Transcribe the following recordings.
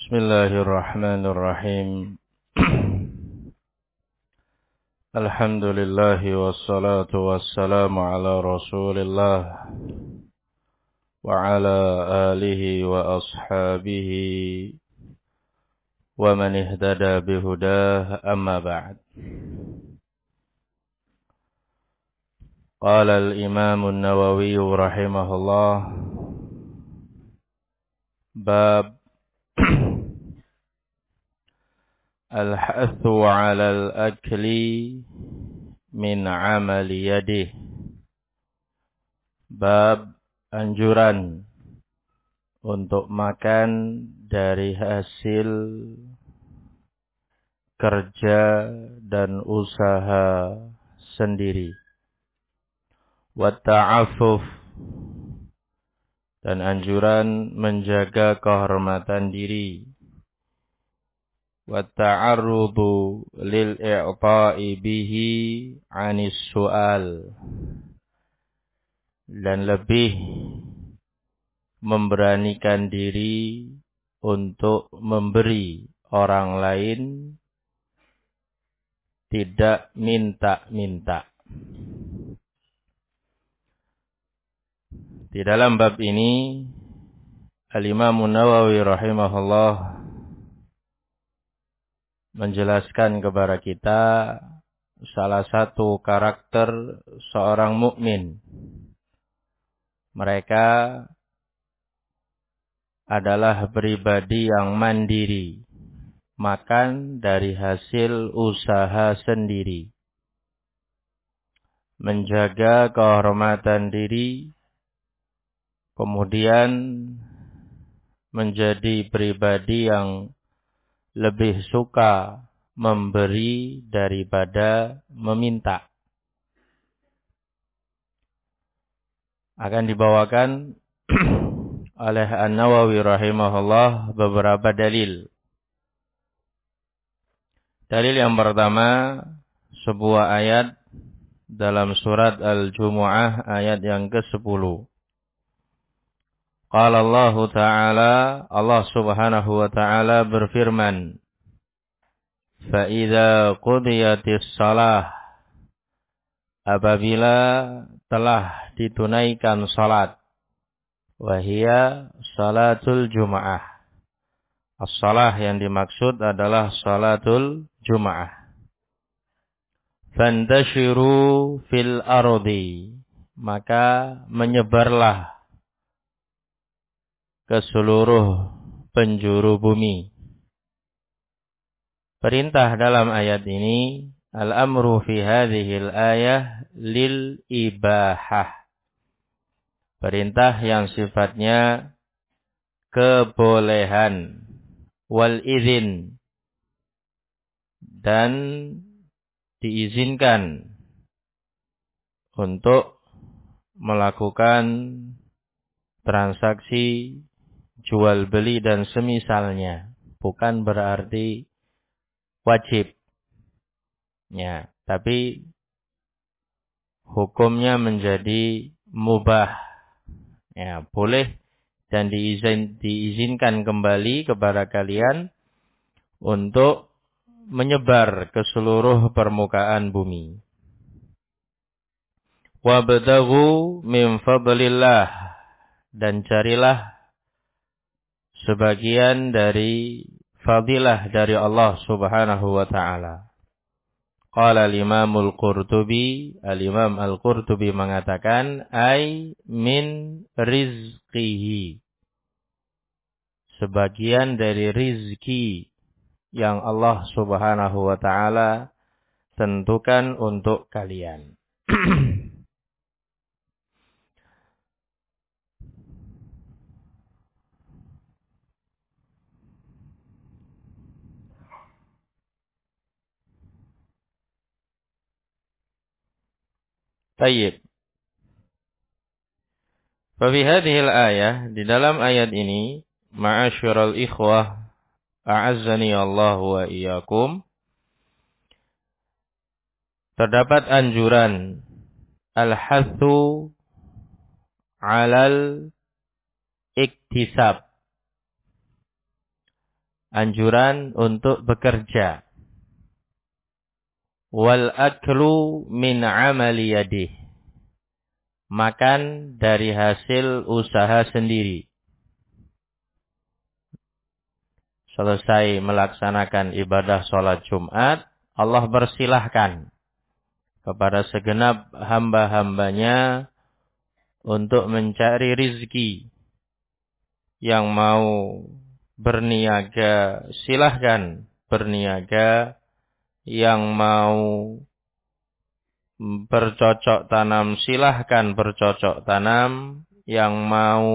Bismillahirrahmanirrahim. Alhamdulillahi wassalatu wassalamu ala Rasulillah wa ala alihi wa ashabihi wa man ihtada bihudah, amma ba'd. Qala al-Imam an-Nawawi rahimahullah, bab al-hathu 'ala al-akli min 'amali yadih. Bab anjuran untuk makan dari hasil kerja dan usaha sendiri. Wa ta'affuf, dan anjuran menjaga kehormatan diri. Wa ta'arrudu lil i'ta'i bihi 'anis su'al, dan lebih memberanikan diri untuk memberi orang lain, tidak minta-minta. Di dalam bab ini Al-Imam Nawawi rahimahullah menjelaskan kepada kita salah satu karakter seorang mukmin. Mereka adalah pribadi yang mandiri, makan dari hasil usaha sendiri, menjaga kehormatan diri, kemudian menjadi pribadi yang lebih suka memberi daripada meminta. Akan dibawakan oleh An-Nawawi rahimahullah beberapa dalil. Dalil yang pertama, sebuah ayat dalam surat Al-Jumu'ah ayat yang ke-10. Qala Allah Ta'ala, Allah Subhanahu wa Ta'ala berfirman, "Fa-idza qudiyatis shalah", apabila telah ditunaikan salat, wa hiya salatul Jumu'ah. As-shalah yang dimaksud adalah salatul Jumu'ah. Fantashiru fil ardi, maka menyebarlah ke seluruh penjuru bumi. Perintah dalam ayat ini, al-amru fi hadhil ayah lil ibahah. Perintah yang sifatnya kebolehan, wal izin, dan diizinkan untuk melakukan transaksi jual beli dan semisalnya, bukan berarti wajib. Ya, tapi hukumnya menjadi mubah. Ya, boleh dan diizinkan kembali kepada kalian untuk menyebar ke seluruh permukaan bumi. Wabtaghu min fadlillah, dan carilah sebagian dari fadilah dari Allah Subhanahu wa Ta'ala. Qala al-Imam al-Qurtubi, al-Imam al-Qurtubi mengatakan, ay min rizqihi, sebagian dari rizki yang Allah Subhanahu wa Ta'ala tentukan untuk kalian. Tayyib. Fafi hadhil ayah, di dalam ayat ini, ma'asyiral ikhwah, a'azzani Allah wa iyyakum, terdapat anjuran al-hathu 'alal iktisab, anjuran untuk bekerja. Wal aklu min amali yadih, makan dari hasil usaha sendiri. Selesai melaksanakan ibadah sholat Jumat, Allah bersilahkan kepada segenap hamba-hambanya untuk mencari rizki. Yang mau berniaga, silahkan berniaga. Yang mau bercocok tanam, silahkan bercocok tanam. Yang mau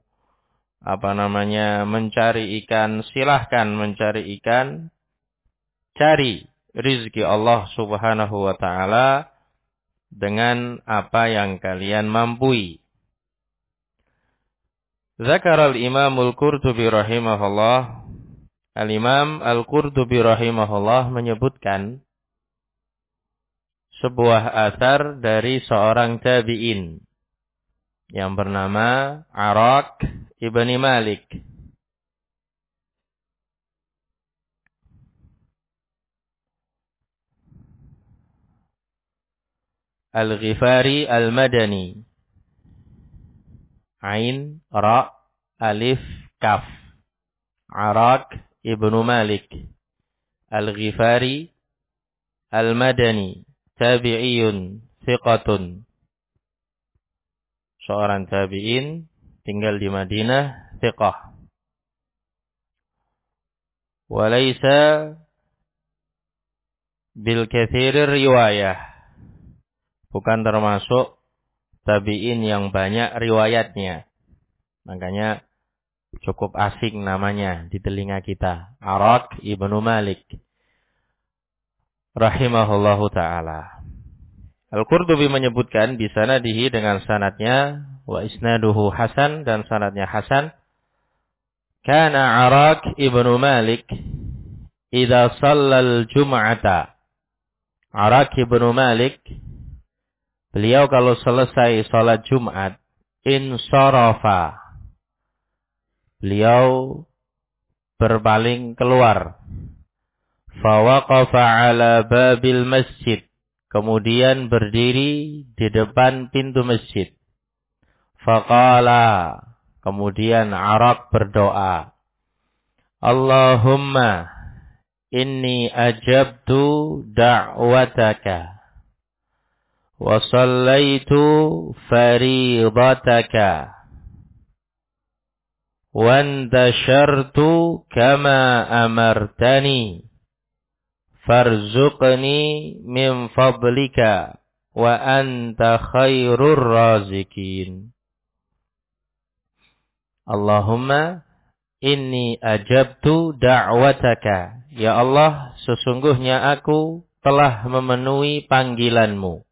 mencari ikan, silahkan mencari ikan. Cari rizki Allah subhanahu wa ta'ala dengan apa yang kalian mampu. Zakar al-Imam al-Qurtubi rahimahullah. Al-Imam al-Qurtubi rahimahullah menyebutkan sebuah athar dari seorang tabi'in yang bernama Arak ibni Malik. Al-Ghifari al-Madani. Ain, Ra, Alif, Kaf. Arak ibnu Malik. Al-Ghifari al-Madani. Tabi'iyun, thiqatun. Seorang tabi'in, tinggal di Madinah, thiqah. Walaysa bil kathiri riwayah. Bukan termasuk tabi'in yang banyak riwayatnya. Makanya cukup asing namanya di telinga kita. Arak ibnu Malik rahimahullahu ta'ala. Al-Qurtubi menyebutkan di sanadihi dengan sanadnya, wa isnaduhu hasan, dan sanadnya hasan. Kana Arak ibnu Malik idza shallal jum'ata. Arak ibnu Malik, beliau kalau selesai salat Jumat, insarafa, beliau berpaling keluar. Fawaqafa ala babil masjid, kemudian berdiri di depan pintu masjid. Faqala, kemudian Arak berdoa, Allahumma inni ajabtu da'wataka wa sallaitu faridataka wa antashartu kama amartani farzuqni min fadlika wa anta khairur razikin. Allahumma inni ajabtu da'wataka. Ya Allah, sesungguhnya aku telah memenuhi panggilanmu.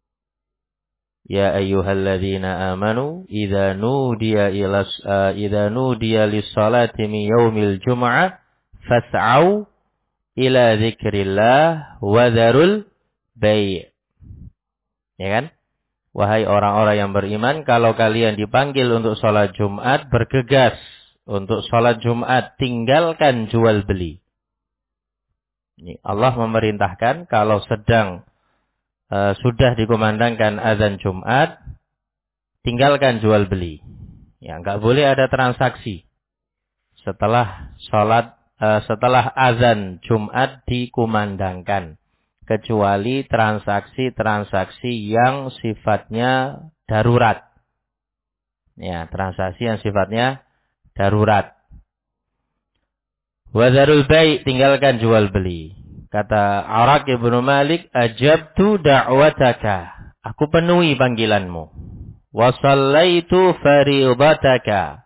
Ya ayyuhalladzina amanu idza nudiya lis-salati min yaumil jum'ah fas'au ila dzikrillah wa dzarul bai'. Ya kan? Wahai orang-orang yang beriman, kalau kalian dipanggil untuk salat Jumat, bergegas untuk salat Jumat, tinggalkan jual beli. Allah memerintahkan kalau sedang sudah dikumandangkan azan Jumat, tinggalkan jual beli. Ya, enggak boleh ada transaksi setelah azan Jumat dikumandangkan, kecuali transaksi-transaksi yang sifatnya darurat. Ya, transaksi yang sifatnya darurat. Wa dzarul bai', tinggalkan jual beli. Kata Arak ibnu Malik, ajabtu da'wataka, aku penuhi panggilanmu. Wa sallaitu faridataka,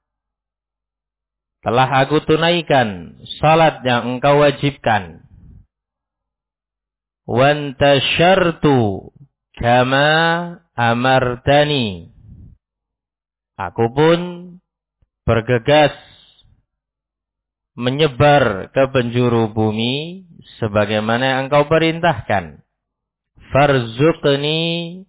telah aku tunaikan salat yang engkau wajibkan. Wantashartu kama amartani, aku pun bergegas menyebar ke penjuru bumi sebagaimana yang engkau perintahkan. Farzuqni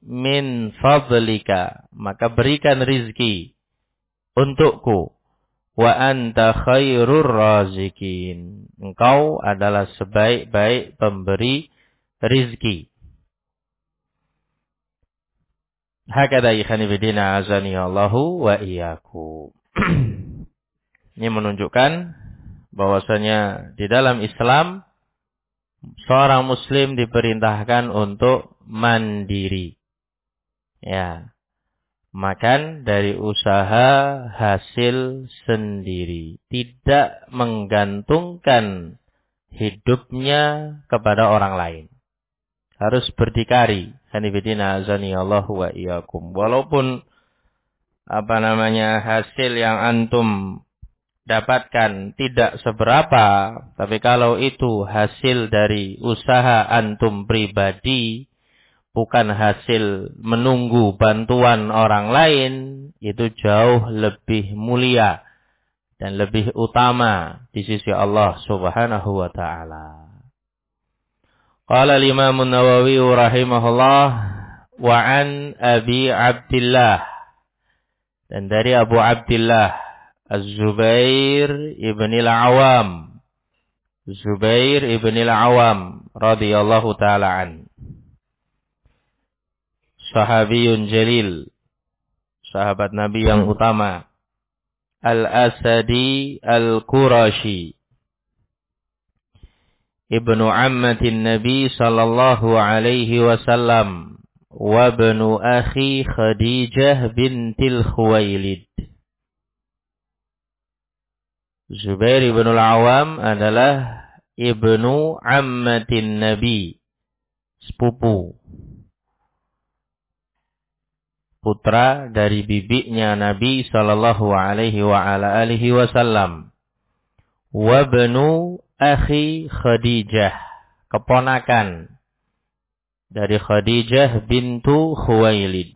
min fadlika, maka berikan rizki untukku wa anta khairur razikin. Engkau adalah sebaik-baik pemberi rizki. Hakadha ikhani bidina azani Allahu wa iyyakum. Ini menunjukkan bahwasanya di dalam Islam seorang muslim diperintahkan untuk mandiri. Ya. Makan dari usaha hasil sendiri. Tidak menggantungkan hidupnya kepada orang lain. Harus berdikari. Hanifidina azani Allahu wa iyyakum. Walaupun hasil yang antum dapatkan tidak seberapa, tapi kalau itu hasil dari usaha antum pribadi, bukan hasil menunggu bantuan orang lain, itu jauh lebih mulia dan lebih utama di sisi Allah Subhanahu wa taala. Qala al-Imam an-Nawawi rahimahullah wa an Abi Abdullah, dan dari Abu Abdullah Az-Zubair ibn al-Awam, Zubair ibn al-Awam radhiyallahu taala an. Sahabiyun jalil, sahabat Nabi yang utama. Al-Asadi Al-Qurashi, ibnu ammatin Nabi sallallahu alaihi wasallam, wa ibnu akhi Khadijah bintil Khuwailid. Zubair ibn al-Awam adalah ibnu ammatin Nabi, sepupu, putra dari bibinya Nabi sallallahu alaihi wa ala alihi wasallam. Wa ibnu akhi Khadijah, keponakan dari Khadijah bintu Khuwailid.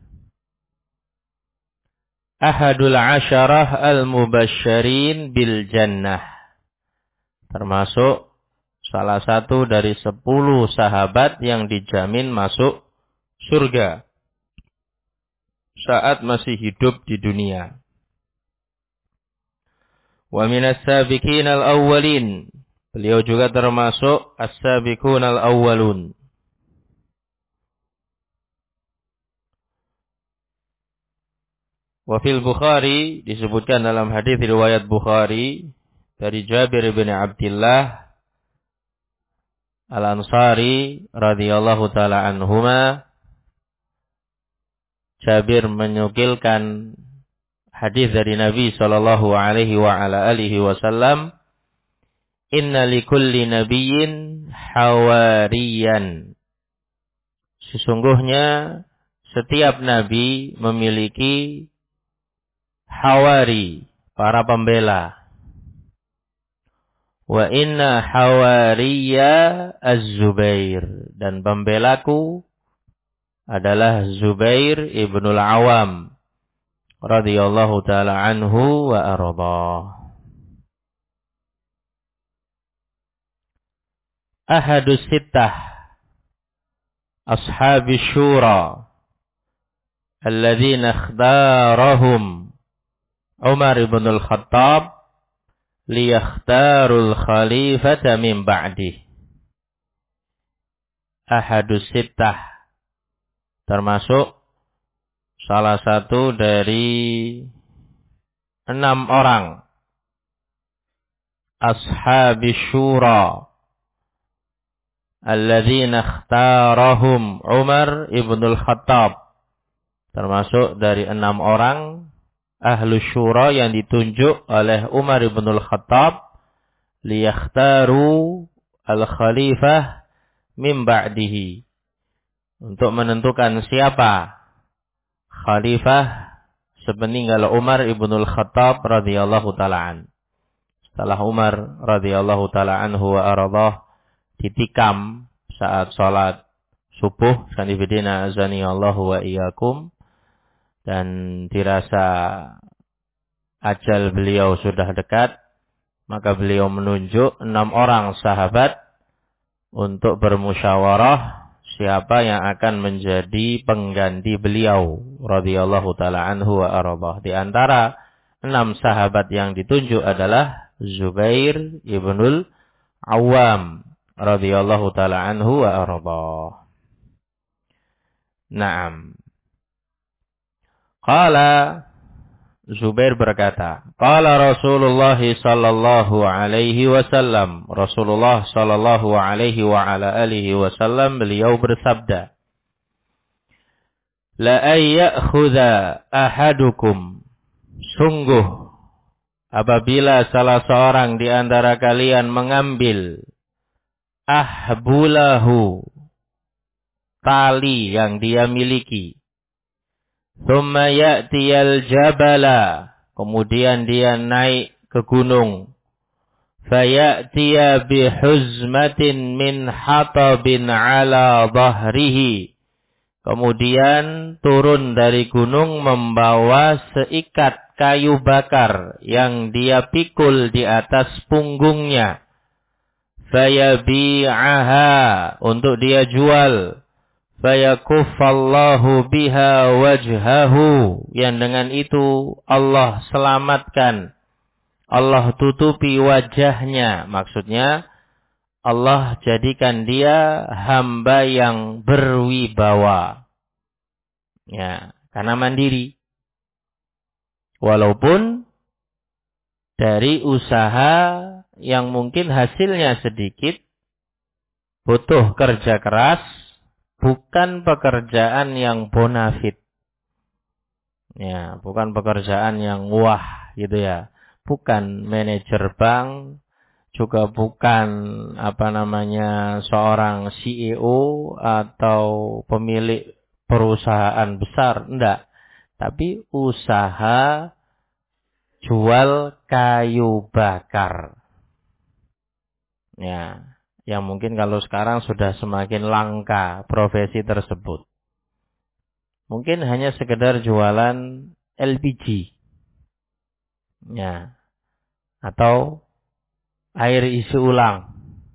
Ahadul asyarah al-mubasysyirin bil jannah, termasuk salah satu dari 10 sahabat yang dijamin masuk surga saat masih hidup di dunia. Wa minas sabiqin al-awwalin, beliau juga termasuk as-sabiqun al-awwalun. Wa fil Bukhari, disebutkan dalam hadis riwayat Bukhari dari Jabir bin Abdullah Al-Ansari radhiyallahu taala anhuma, Jabir menyukilkan hadis dari Nabi sallallahu alaihi wa ala alihi wasallam, inna likulli nabiyyin hawariyan. Sesungguhnya setiap nabi memiliki hawari, para pembela. Wa inna hawariya az-Zubair, dan pembelaku adalah Zubair ibnul Awam radhiyallahu taala anhu wa arda. Ahadus sittah ashabi syura alladzina ikhtarahum Umar ibn al-Khattab liyakhtarul khalifata min ba'dih. Ahadus sittah, termasuk salah satu dari 6 orang ashabi syura alladzina ikhtarahum Umar ibn al-Khattab, termasuk dari 6 orang ahlu syura yang ditunjuk oleh Umar ibn al-Khattab liyakhtaru al-khalifah min ba'dihi, untuk menentukan siapa khalifah sepeninggal Umar ibn al-Khattab radhiyallahu taala an. Setelah Umar radhiyallahu taala anhu wa ardah ditikam saat salat subuh, sanifidina azani Allahu wa iyyakum, dan dirasa ajal beliau sudah dekat, maka beliau menunjuk 6 orang sahabat untuk bermusyawarah siapa yang akan menjadi pengganti beliau radhiyallahu taala anhu wa arda. Di antara 6 6 sahabat yang ditunjuk adalah Zubair ibnul Awam radhiyallahu taala anhu wa arda. Naam. Qala Zubair berkata, qala Rasulullah sallallahu alaihi wasallam. Rasulullah sallallahu alaihi wa ala alihi wasallam beliau bersabda, la ayyakhudha ahadukum, sungguh apabila salah seorang di antara kalian mengambil ahbulahu, tali yang dia miliki, thumma ya'tiyal jabala, kemudian dia naik ke gunung, faya'tiya bihuzmatin min hatabin ala dhahrihi, kemudian turun dari gunung membawa seikat kayu bakar yang dia pikul di atas punggungnya, fayabi'aha, untuk dia jual, fayakuffallahu biha wajhahu, yang dengan itu Allah selamatkan, Allah tutupi wajahnya, maksudnya Allah jadikan dia hamba yang berwibawa, ya, karena mandiri, walaupun dari usaha yang mungkin hasilnya sedikit, butuh kerja keras, bukan pekerjaan yang bonafit. Ya, bukan pekerjaan yang wah gitu ya. Bukan manajer bank, juga bukan seorang CEO atau pemilik perusahaan besar, enggak. Tapi usaha jual kayu bakar. Ya. Yang mungkin kalau sekarang sudah semakin langka profesi tersebut. Mungkin hanya sekedar jualan LPG. Ya. Atau air isi ulang.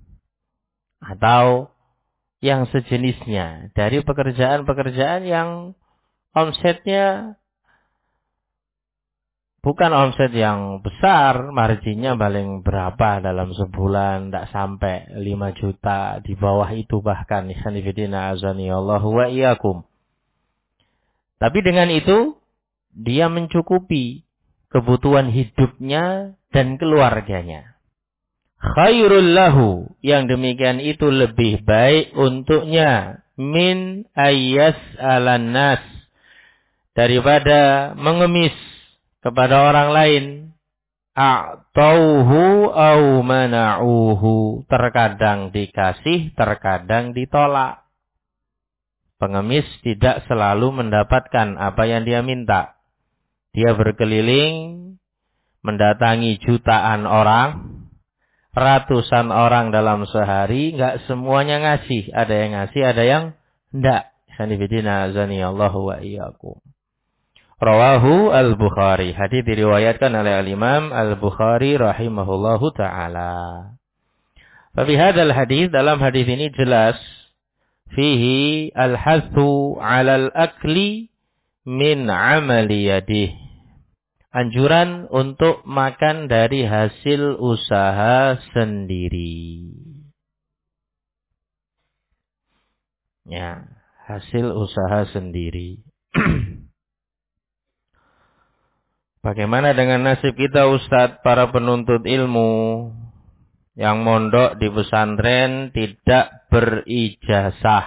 Atau yang sejenisnya. Dari pekerjaan-pekerjaan yang omsetnya bukan omset yang besar, marginnya paling berapa dalam sebulan, tidak sampai 5 juta, di bawah itu bahkan. Ikhwanifidina azani Allahu wa iyyakum. Tapi dengan itu, dia mencukupi kebutuhan hidupnya dan keluarganya. Khairul lahu, yang demikian itu lebih baik untuknya, min ayyas alan nas, daripada mengemis kepada orang lain, a'tauhu au mana'uhu, terkadang dikasih, terkadang ditolak. Pengemis tidak selalu mendapatkan apa yang dia minta. Dia berkeliling, mendatangi jutaan orang, ratusan orang dalam sehari, enggak semuanya ngasih. Ada yang ngasih, ada yang enggak. Sanibidina azani Allahu wa iyyakum. Rawahu al-Bukhari. Hadis diriwayatkan oleh al-Imam al-Bukhari rahimahullahu ta'ala. Fi hadzal hadis, dalam hadis ini jelas fihi al-hathu 'alal akli min 'amali yadih. Anjuran untuk makan dari hasil usaha sendiri. Ya, hasil usaha sendiri. Bagaimana dengan nasib kita Ustadz, para penuntut ilmu yang mondok di pesantren tidak berijazah?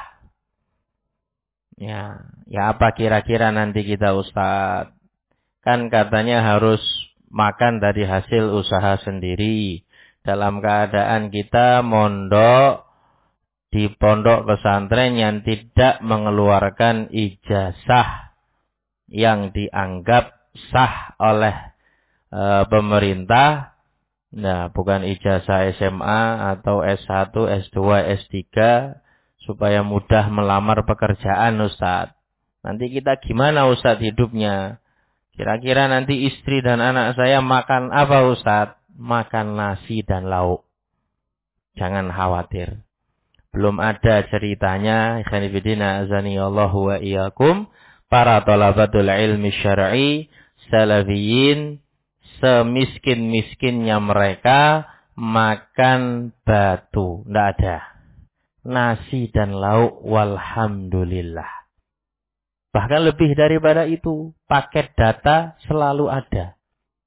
Ya apa kira-kira nanti kita Ustadz? Kan katanya harus makan dari hasil usaha sendiri. Dalam keadaan kita mondok di pondok pesantren yang tidak mengeluarkan ijazah yang dianggap sah oleh pemerintah. Nah, bukan ijazah SMA atau S1, S2, S3 supaya mudah melamar pekerjaan Ustadz. Nanti kita gimana Ustadz hidupnya? Kira-kira nanti istri dan anak saya makan apa Ustadz? Makan nasi dan lauk. Jangan khawatir. Belum ada ceritanya, ikhwanifidina azani Allahu wa iyyakum, para thalabatul ilmi syar'i salafiyin semiskin-miskinnya mereka makan batu. Tidak ada. Nasi dan lauk walhamdulillah. Bahkan lebih daripada itu, paket data selalu ada.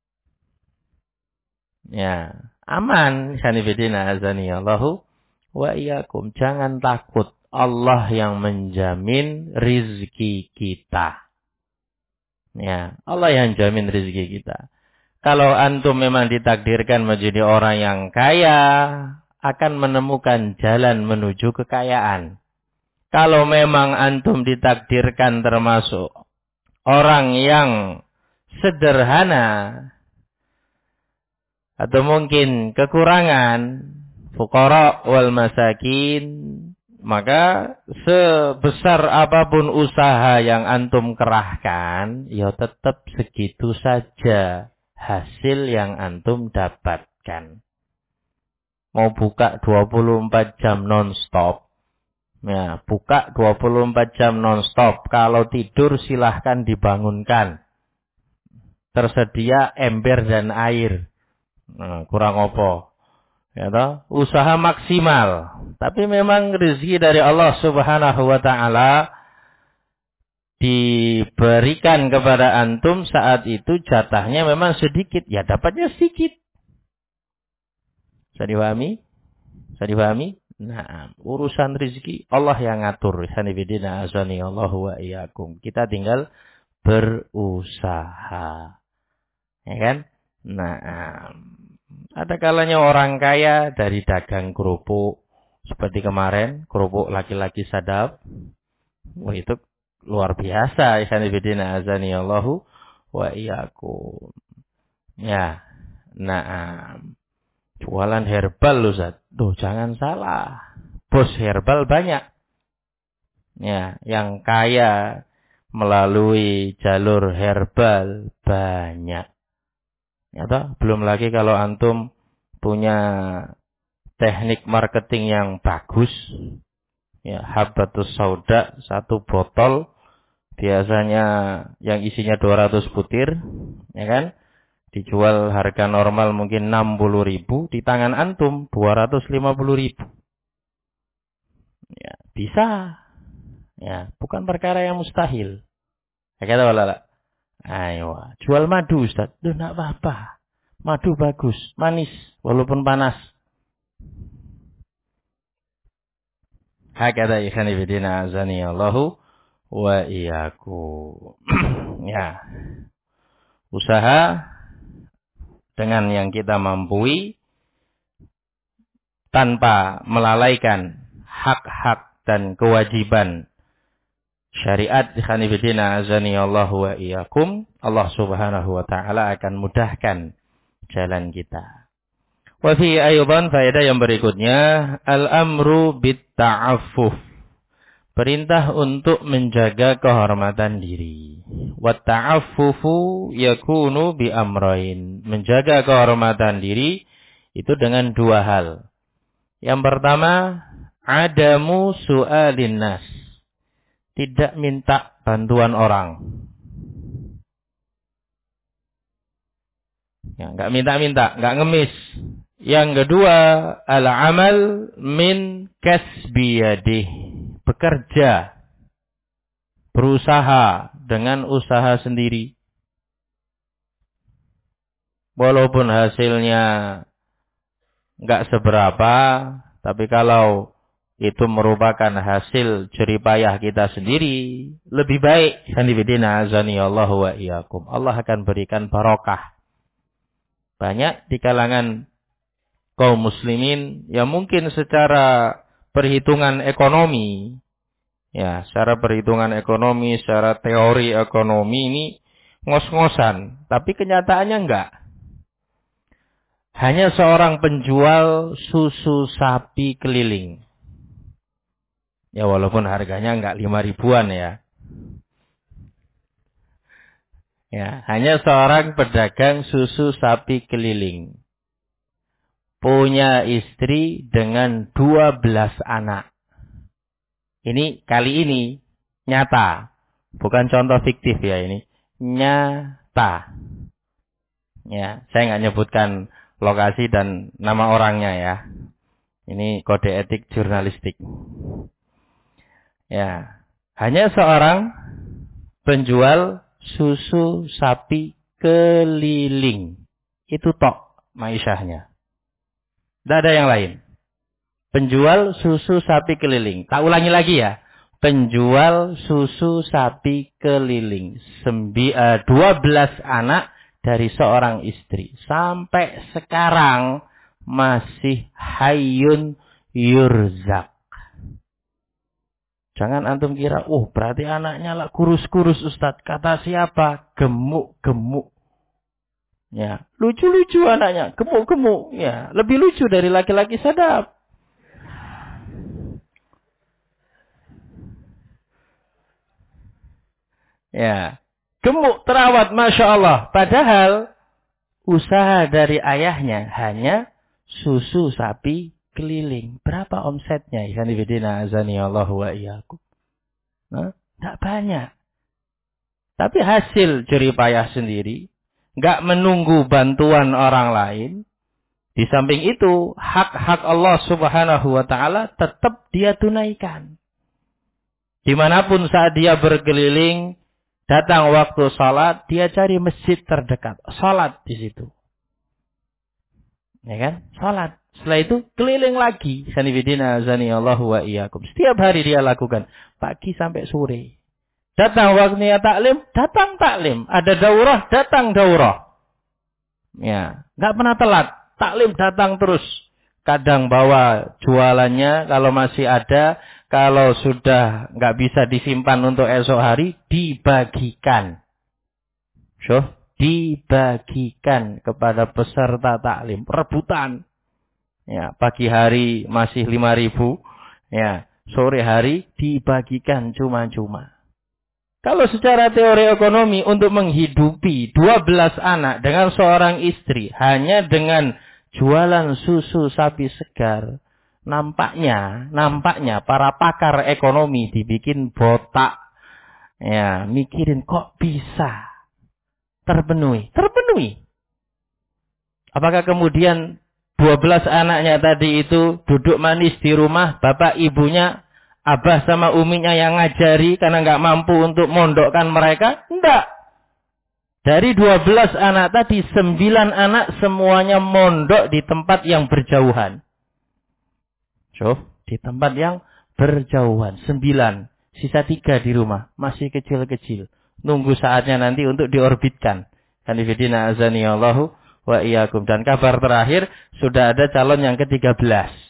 Ya, aman. Sanibidina azaniyallahu wa iyyakum. Jangan takut. Allah yang menjamin rizki kita. Ya, Allah yang jamin rizki kita. Kalau antum memang ditakdirkan menjadi orang yang kaya, akan menemukan jalan menuju kekayaan. Kalau memang antum ditakdirkan termasuk orang yang sederhana, atau mungkin kekurangan, fuqara wal masakin, maka sebesar apapun usaha yang antum kerahkan, ya tetap segitu saja hasil yang antum dapatkan. Mau buka 24 jam non-stop, ya, buka 24 jam non-stop. Kalau tidur silahkan dibangunkan. Tersedia ember dan air. Nah, kurang apa? Ya toh? Usaha maksimal. Tapi memang rezeki dari Allah Subhanahu wa taala diberikan kepada antum saat itu jatahnya memang sedikit, ya dapatnya sedikit. Bisa dipahami? Bisa dipahami? Nah, urusan rezeki Allah yang ngatur. Sanibidina azani Allahu wa iyyakum. Kita tinggal berusaha. Ya kan? Nah, ada kalanya orang kaya dari dagang kerupuk. Seperti kemarin, kerupuk laki-laki sadap. Wah, itu luar biasa. Sanibidina azani Allahu wa iyyakum. Ya. Nah, jualan herbal Ustaz. Tuh, jangan salah. Bos herbal banyak. Ya, yang kaya melalui jalur herbal banyak. Ya toh? Belum lagi kalau antum punya teknik marketing yang bagus. Ya, Habbatus Sauda 1 botol biasanya yang isinya 200 butir, ya kan? Dijual harga normal mungkin 60.000, di tangan antum 250.000. Ya, bisa. Ya, bukan perkara yang mustahil. Ya kata wala. Ayo, jual madu Ustaz. Duh, enggak apa-apa. Madu bagus, manis walaupun panas. Hakada ikhani bidina azani Allahu wa iyyakum. Ya. Usaha dengan yang kita mampui tanpa melalaikan hak-hak dan kewajiban syariat khanifidina azani Allah wa iyyakum, Allah Subhanahu wa taala akan mudahkan jalan kita. Wa fi aydan faedah yang berikutnya, al-amru bit ta'affuf. Perintah untuk menjaga kehormatan diri. Wa ta'affufu yakunu bi amrain. Menjaga kehormatan diri itu dengan 2 hal. Yang pertama, adamu su'alin nas. Tidak minta bantuan orang. Ya, enggak minta-minta, enggak ngemis. Yang kedua, al-amal min kasbi yadih. Bekerja, berusaha dengan usaha sendiri. Walaupun hasilnya enggak seberapa, tapi kalau itu merupakan hasil jeripayah kita sendiri, lebih baik. Sanibidina azani Allah wa iyyakum. Allah akan berikan barokah. Banyak di kalangan kaum muslimin yang mungkin secara perhitungan ekonomi, ya, secara perhitungan ekonomi, secara teori ekonomi ini ngos-ngosan, tapi kenyataannya enggak. Hanya seorang penjual susu sapi keliling. Ya, walaupun harganya enggak 5 ribuan ya. Ya, hanya seorang pedagang susu sapi keliling. Punya istri dengan 12 anak. Ini kali ini nyata. Bukan contoh fiktif ya ini. Nyata. Ya, saya nggak nyebutkan lokasi dan nama orangnya ya. Ini kode etik jurnalistik. Ya, hanya seorang penjual susu sapi keliling. Itu tok maisyahnya. Tidak ada yang lain. Penjual susu sapi keliling. Tak ulangi lagi ya. Penjual susu sapi keliling. 12 anak dari seorang istri. Sampai sekarang masih hayyun yurzak. Jangan antum kira, berarti anaknya lah kurus-kurus Ustadz. Kata siapa? Gemuk-gemuk. Ya, lucu-lucu anaknya, gemuk-gemuk. Ya, lebih lucu dari laki-laki sadap. Ya, gemuk terawat, masya Allah. Padahal usaha dari ayahnya hanya susu sapi keliling. Berapa omsetnya? Ikhwan fillah azani Allah wa iyyakum. Tidak banyak. Tapi hasil jeripayah sendiri, nggak menunggu bantuan orang lain. Di samping itu, hak-hak Allah Subhanahu wa taala tetap dia tunaikan. Dimanapun saat dia berkeliling, datang waktu salat, dia cari masjid terdekat, salat di situ. Ya kan? Salat. Setelah itu keliling lagi. Sanibidina azanillahu wa iyyakum. Setiap hari dia lakukan, pagi sampai sore. Datang waktunya taklim, datang taklim. Ada daurah, datang daurah. Ya, enggak pernah telat. Taklim datang terus. Kadang bawa jualannya kalau masih ada, kalau sudah enggak bisa disimpan untuk esok hari, dibagikan. Dibagikan kepada peserta taklim, rebutan. Ya, pagi hari masih 5.000, ya, sore hari dibagikan cuma-cuma. Kalau secara teori ekonomi untuk menghidupi 12 anak dengan seorang istri hanya dengan jualan susu sapi segar, nampaknya para pakar ekonomi dibikin botak. Ya, mikirin kok bisa terpenuhi. Apakah kemudian 12 anaknya tadi itu duduk manis di rumah, bapak ibunya, abah sama uminya yang ngajari karena nggak mampu untuk mondokkan mereka? Enggak. Dari 12 anak tadi, 9 anak semuanya mondok di tempat yang berjauhan. Di tempat yang berjauhan. 9. Sisa 3 di rumah. Masih kecil-kecil. Nunggu saatnya nanti untuk diorbitkan. Hanifidina azaniyallahu wa iyyakum. Dan kabar terakhir, sudah ada calon yang ke-13.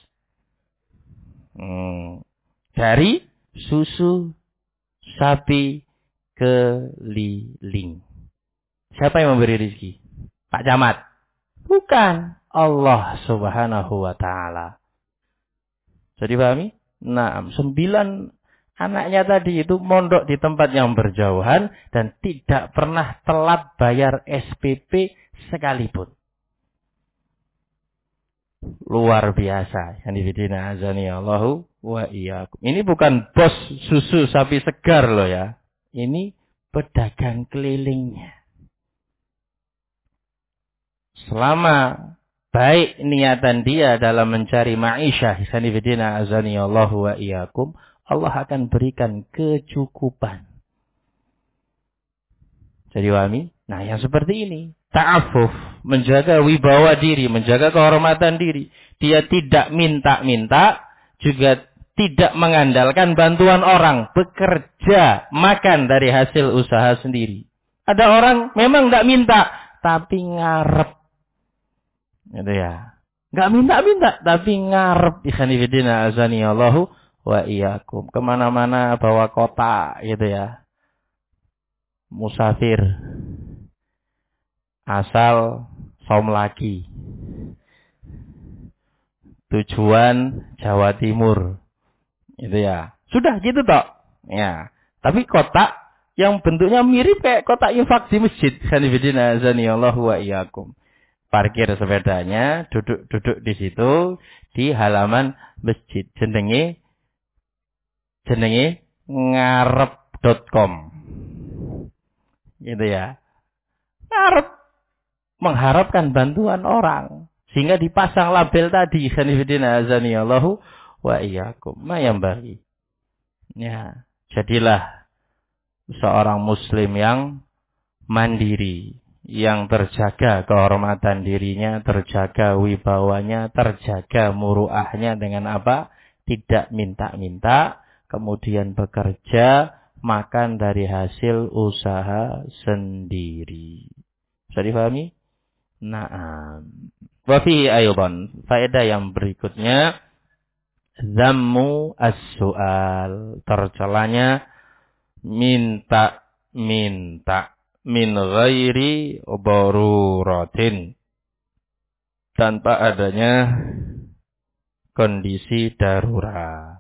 Dari susu sapi keliling. Siapa yang memberi rezeki? Pak Camat? Bukan. Allah Subhanahu wa ta'ala. Jadi pahami? Nah, 9 anaknya tadi itu mondok di tempat yang berjauhan dan tidak pernah telat bayar SPP sekalipun. Luar biasa. Hanifidina azaniyallahu wa iyyakum. Ini bukan bos susu sapi segar loh ya. Ini pedagang kelilingnya. Selama baik niatan dia dalam mencari ma'isyah, hanifidina azaniyallahu wa iyyakum, Allah akan berikan kecukupan. Jadi wami, nah yang seperti ini, ta'affuf, menjaga wibawa diri, menjaga kehormatan diri. Dia tidak minta-minta, juga tidak mengandalkan bantuan orang, bekerja, makan dari hasil usaha sendiri. Ada orang memang tidak minta, tapi ngarep. Gitu ya. Nggak minta-minta, tapi ngarep. Ikhanifidina azaniyallahu wa iyyakum. Kemana-mana bawa kotak gitu ya. Musafir. Asal saum lagi. Tujuan Jawa Timur. Gitu ya. Sudah gitu toh. Ya. Tapi kotak yang bentuknya mirip kayak kotak infak di masjid. Ikhanifidina azaniyallahu wa iyyakum. Parkir sepedanya, duduk di situ di halaman masjid. Jenenge ngarep.com. Gitu ya. Ngarep. mengharapkan bantuan orang. Sehingga dipasang label tadi. Khanifidina azaniyallahu wa iyyakum. Ma yang bagi. Ya, jadilah seorang muslim yang mandiri. Yang terjaga kehormatan dirinya, terjaga wibawanya, terjaga muruahnya dengan apa? Tidak minta-minta, kemudian bekerja, makan dari hasil usaha sendiri. Bisa difahami? Naam. Wa fihi aydan, faedah yang berikutnya, zammu as-su'al, tercelanya minta min ghairi daruratin, tanpa adanya kondisi darurat.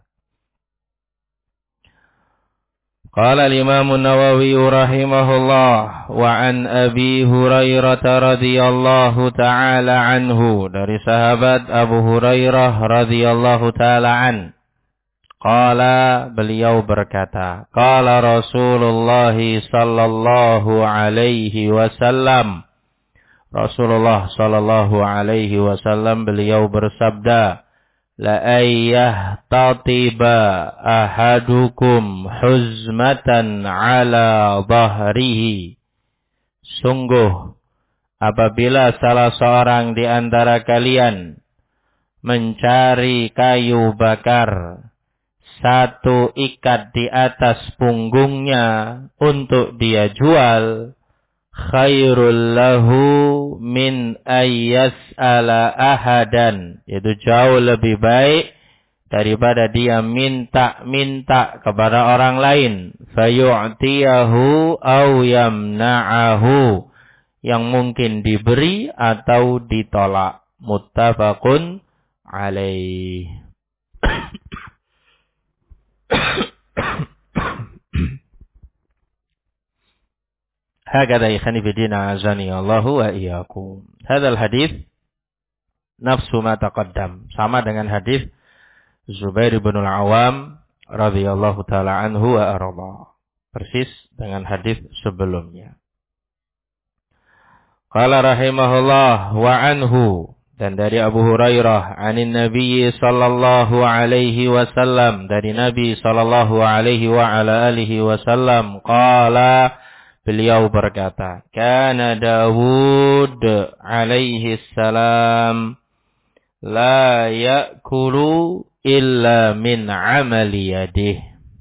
Qala al-Imam an-Nawawi rahimahullah wa an Abi Hurairah radhiyallahu taala anhu, dari sahabat Abu Hurairah radhiyallahu taala an. Qala, beliau berkata, qala Rasulullah sallallahu alaihi wasallam, Rasulullah sallallahu alaihi wasallam beliau bersabda, la ayyah tatiba ahadukum huzmatan ala dhahrihi, sungguh apabila salah seorang di antara kalian mencari kayu bakar, satu ikat di atas punggungnya untuk dia jual, khairul lahu min ayyas'ala ahadan, yaitu jauh lebih baik daripada dia minta-minta kepada orang lain, fayu'tiyahu aw yamna'ahu, yang mungkin diberi atau ditolak. Muttafaqun alaih. Hakadha ikhani bidina azani Allahu wa iyyakum. Hadzal hadis nafsu ma taqaddam, sama dengan hadis Zubair bin Al-Awwam radhiyallahu taala anhu wa arda, persis dengan hadis sebelumnya. Qala rahimahullah wa anhu, dan dari Abu Hurairah, anin Nabi sallallahu alaihi wasallam, dari Nabi sallallahu alaihi wa ala alihi wasallam, qala, beliau berkata, kana Dawud alaihi salam la ya'kulu illa min amali yadih.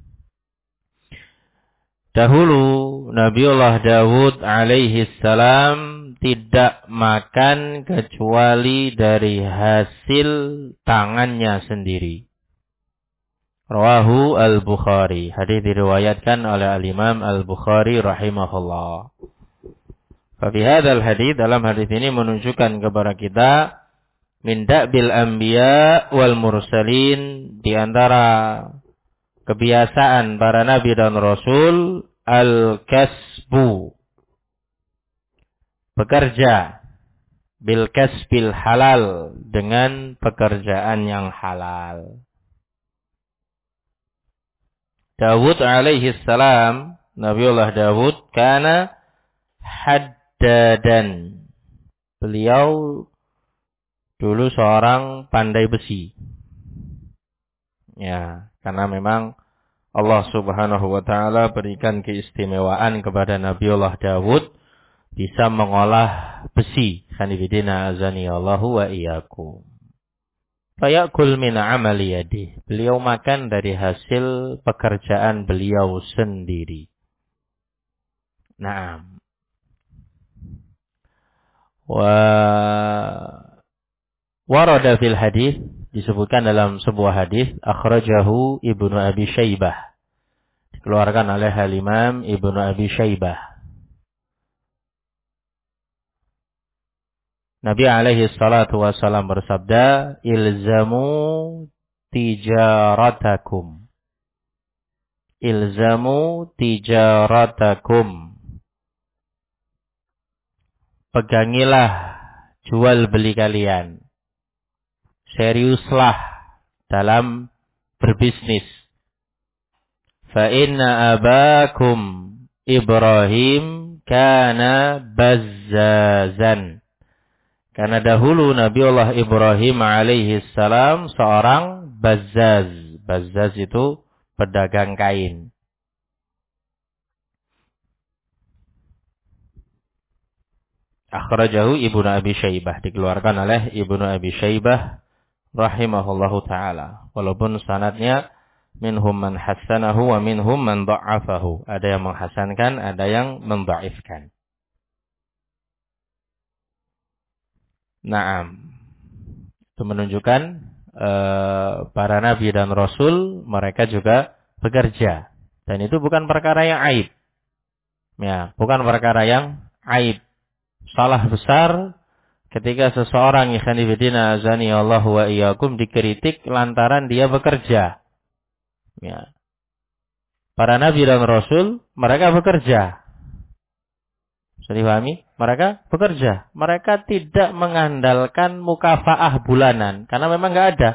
Dahulu Nabiullah Dawud alaihi salam tidak makan kecuali dari hasil tangannya sendiri. Rawahu al-Bukhari. Hadis diriwayatkan oleh al-Imam al-Bukhari rahimahullah. Fi hadzal hadis, dalam hadis ini menunjukkan kepada kita min da'bil anbiya wal mursalin, di antara kebiasaan para nabi dan rasul, al-kasbu, bekerja, bil kasbil halal, dengan pekerjaan yang halal. Dawud alaihi salam, Nabiullah Dawud, kana haddadan, beliau dulu seorang pandai besi. Ya, karena memang Allah subhanahu wa ta'ala berikan keistimewaan kepada Nabiullah Dawud bisa mengolah besi. Khanifidina azani Allahu wa iyyakum. Fayakul min amali yadih, beliau makan dari hasil pekerjaan beliau sendiri. Naam. Warada fil hadis, disebutkan dalam sebuah hadis, akhrajahu Ibnu Abi Syaibah, dikeluarkan oleh Al-Imam Ibnu Abi Syaibah. Nabi alaihi salatu wassalam bersabda, ilzamu tijaratakum. Ilzamu tijaratakum. Pegangilah jual beli kalian. Seriuslah dalam berbisnis. Fa inna abakum Ibrahim kana bazzazan. Karena dahulu Nabiullah Ibrahim alaihi salam seorang bazzaz. Bazzaz itu pedagang kain. Akhrajahu Ibnu Abi Syaibah, dikeluarkan oleh Ibnu Abi Syaibah rahimahullahu taala. Walaupun sanadnya minhum man hassanahu wa minhum man dha'afahu. Ada yang menghasankan, ada yang mendhaifkan. Naam. Itu menunjukkan para nabi dan rasul mereka juga bekerja. Dan itu bukan perkara yang aib. Ya, bukan perkara yang aib. Salah besar ketika seseorang ikhwan fillah azani Allah wa iyyakum dikritik lantaran dia bekerja. Ya. Para nabi dan rasul mereka bekerja. Bisa dipahami? Mereka bekerja. Mereka tidak mengandalkan mukafaah bulanan karena memang enggak ada.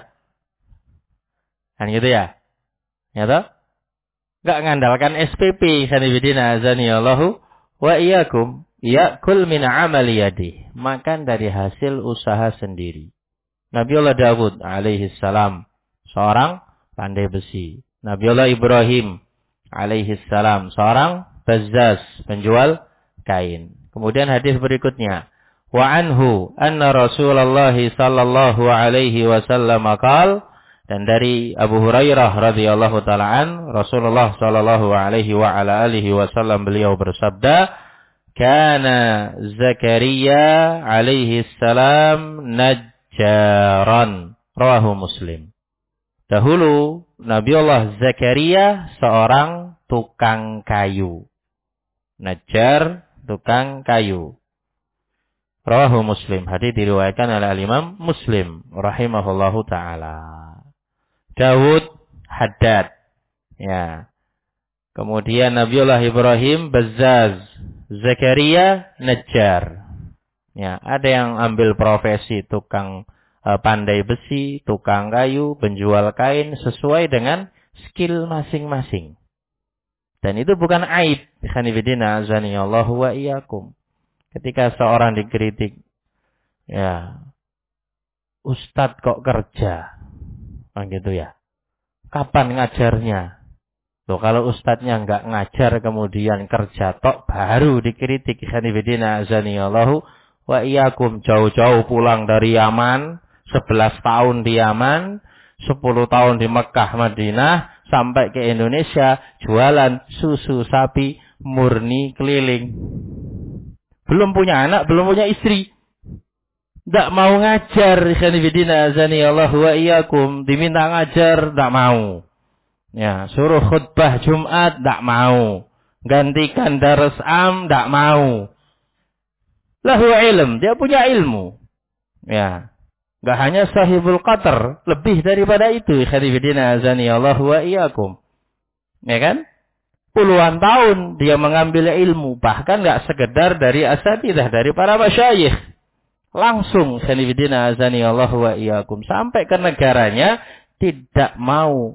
Kan gitu ya? Ya toh? Enggak mengandalkan SPP ikhwan fillah azani Allah wa iyyakum. Ya'kul min amali yadi, makan dari hasil usaha sendiri. Nabiullah Daud alaihi salam seorang pandai besi. Nabiullah Ibrahim alaihi salam seorang bazzaz, penjual kain. Kemudian hadis berikutnya, wa anhu anna Rasulullah sallallahu alaihi wasallam qaal, dan dari Abu Hurairah radhiyallahu taala Rasulullah sallallahu alaihi wa ala alihi wasallam beliau bersabda, kana Zakaria alaihi salam najjaran, rawahu Muslim. Dahulu Nabiullah Zakaria seorang tukang kayu. Najjar, tukang kayu. Rawahu Muslim. Hadis diriwayatkan oleh Imam Muslim rahimahullahu taala. Daud Haddad. Ya. Kemudian Nabiullah Ibrahim bazzaz. Zakaria najjar. Ya, ada yang ambil profesi tukang pandai besi, tukang kayu, penjual kain sesuai dengan skill masing-masing. Dan itu bukan aib. Khanifidina azanillahu wa iyyakum. Ketika seorang dikritik, ya, Ustadz kok kerja? Gitu ya. Kapan ngajarnya? Loh, kalau ustadznya enggak ngajar kemudian kerja tok baru dikritik. Khanifidina azanillahu wa iyyakum. Jauh-jauh pulang dari Yaman, 11 tahun di Yaman, 10 tahun di Mekah Madinah, sampai ke Indonesia jualan susu sapi murni keliling. Belum punya anak, belum punya istri. Enggak mau ngajar. Khanifidina azanillahu wa iyyakum. Diminta ngajar enggak mau. Ya, suruh khutbah Jumat enggak mau. Gantikan darus am enggak mau. Lahu ilm, dia punya ilmu. Ya. Enggak hanya sahibul qatr, lebih daripada itu. Khanifidina azanillahu wa iyyakum. Ya kan? Puluhan tahun dia mengambil ilmu, bahkan enggak sekedar dari asatidzah, dari para masyayikh. Langsung khanifidina azanillahu wa iyyakum sampai ke negaranya tidak mau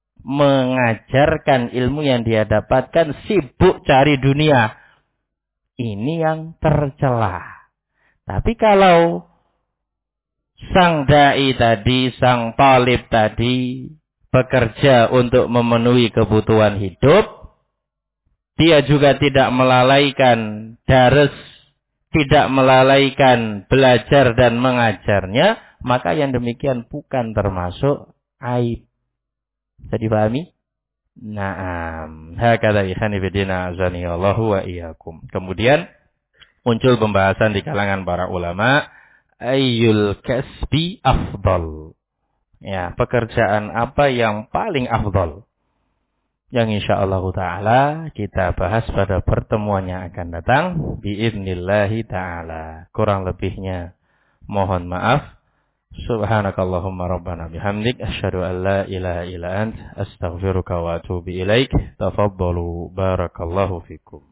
mengajarkan ilmu yang dia dapatkan, sibuk cari dunia. Ini yang tercela. Tapi kalau sang dai tadi, sang talib tadi bekerja untuk memenuhi kebutuhan hidup, dia juga tidak melalaikan daras, tidak melalaikan belajar dan mengajarnya, maka yang demikian bukan termasuk aib. Bisa dipahami? Naam. Hakadha ikhani bidina azani Allahu wa iyyakum. Kemudian muncul pembahasan di kalangan para ulama, ayyul kasbi afdal. Ya, pekerjaan apa yang paling afdal? Yang insyaallah taala kita bahas pada pertemuan yang akan datang biidznillah taala. Kurang lebihnya mohon maaf. Subhanakallahumma rabbana bihamdik asyhadu an la ilaha illa ant astaghfiruka wa atubu ilaik. Tafaddalu barakallahu fikum.